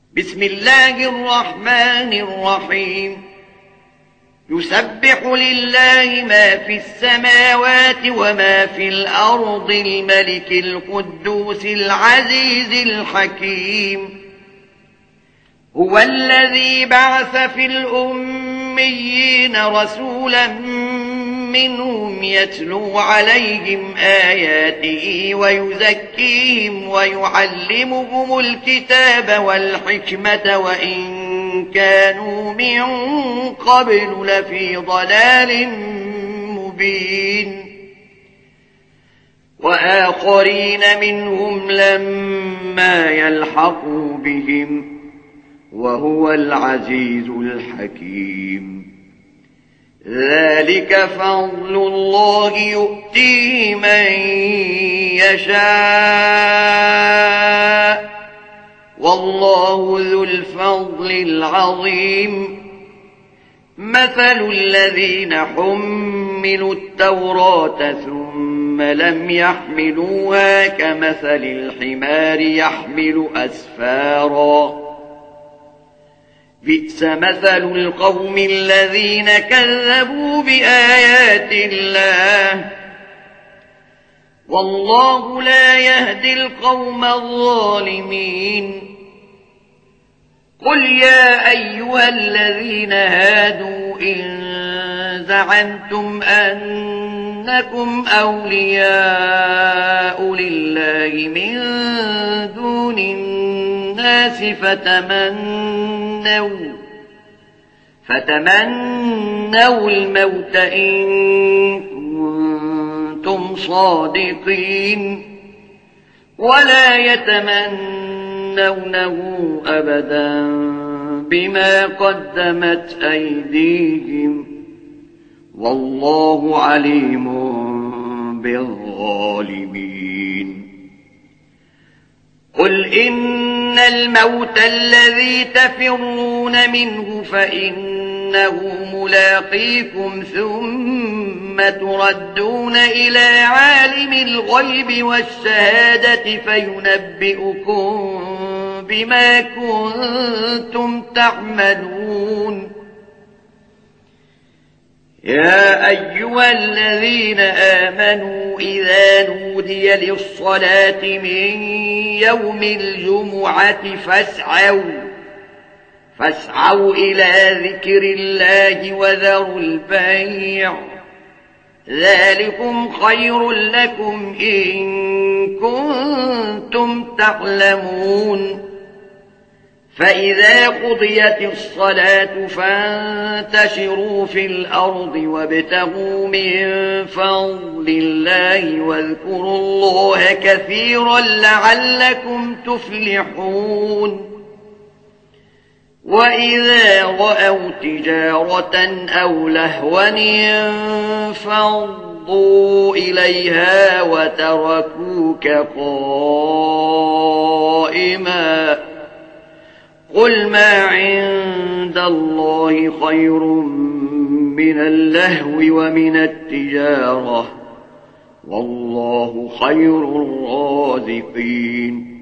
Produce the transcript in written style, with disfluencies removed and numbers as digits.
بسم الله الرحمن الرحيم يسبح لله ما في السماوات وما في الأرض الملك القدوس العزيز الحكيم هو الذي بعث في الأميين رسولا منهم يتلو عليهم آياته ويزكيهم ويعلمهم الكتاب والحكمة وإن كانوا من قبل لفي ضلال مبين وآخرين منهم لما يلحقوا بهم وهو العزيز الحكيم ذلك فضل الله يؤتيه من يشاء والله ذو الفضل العظيم مثل الذين حملوا التوراة ثم لم يحملوها كمثل الحمار يحمل أسفارا بئس مثل القوم الذين كذبوا بآيات الله والله لا يهدي القوم الظالمين قل يا أيها الذين هادوا إن زعمتم أنكم أولياء لله من دون الناس فتمنوا الموت إن كنتم صادقين ولا يتمنونه أبدا بما قدمت أيديهم والله عليم بالظالمين قل إن الموت الذي تفرون منه فإنه ملاقيكم ثم تردون إلى عالم الغيب والشهادة فينبئكم بما كنتم تعملون يا أيها الذين آمنوا إذا نودي للصلاة من يوم الجمعة فاسعوا إلى ذكر الله وذروا البيع ذلكم خير لكم إن كنتم تعلمون فإذا قضيت الصلاة فانتشروا في الأرض وابتغوا من فضل الله واذكروا الله كثيرا لعلكم تفلحون وإذا رأوا تجارة أو لهوا انفضوا إليها وتركوك قائما قل ما عند الله خير من اللهو ومن التجارة والله خير الرازقين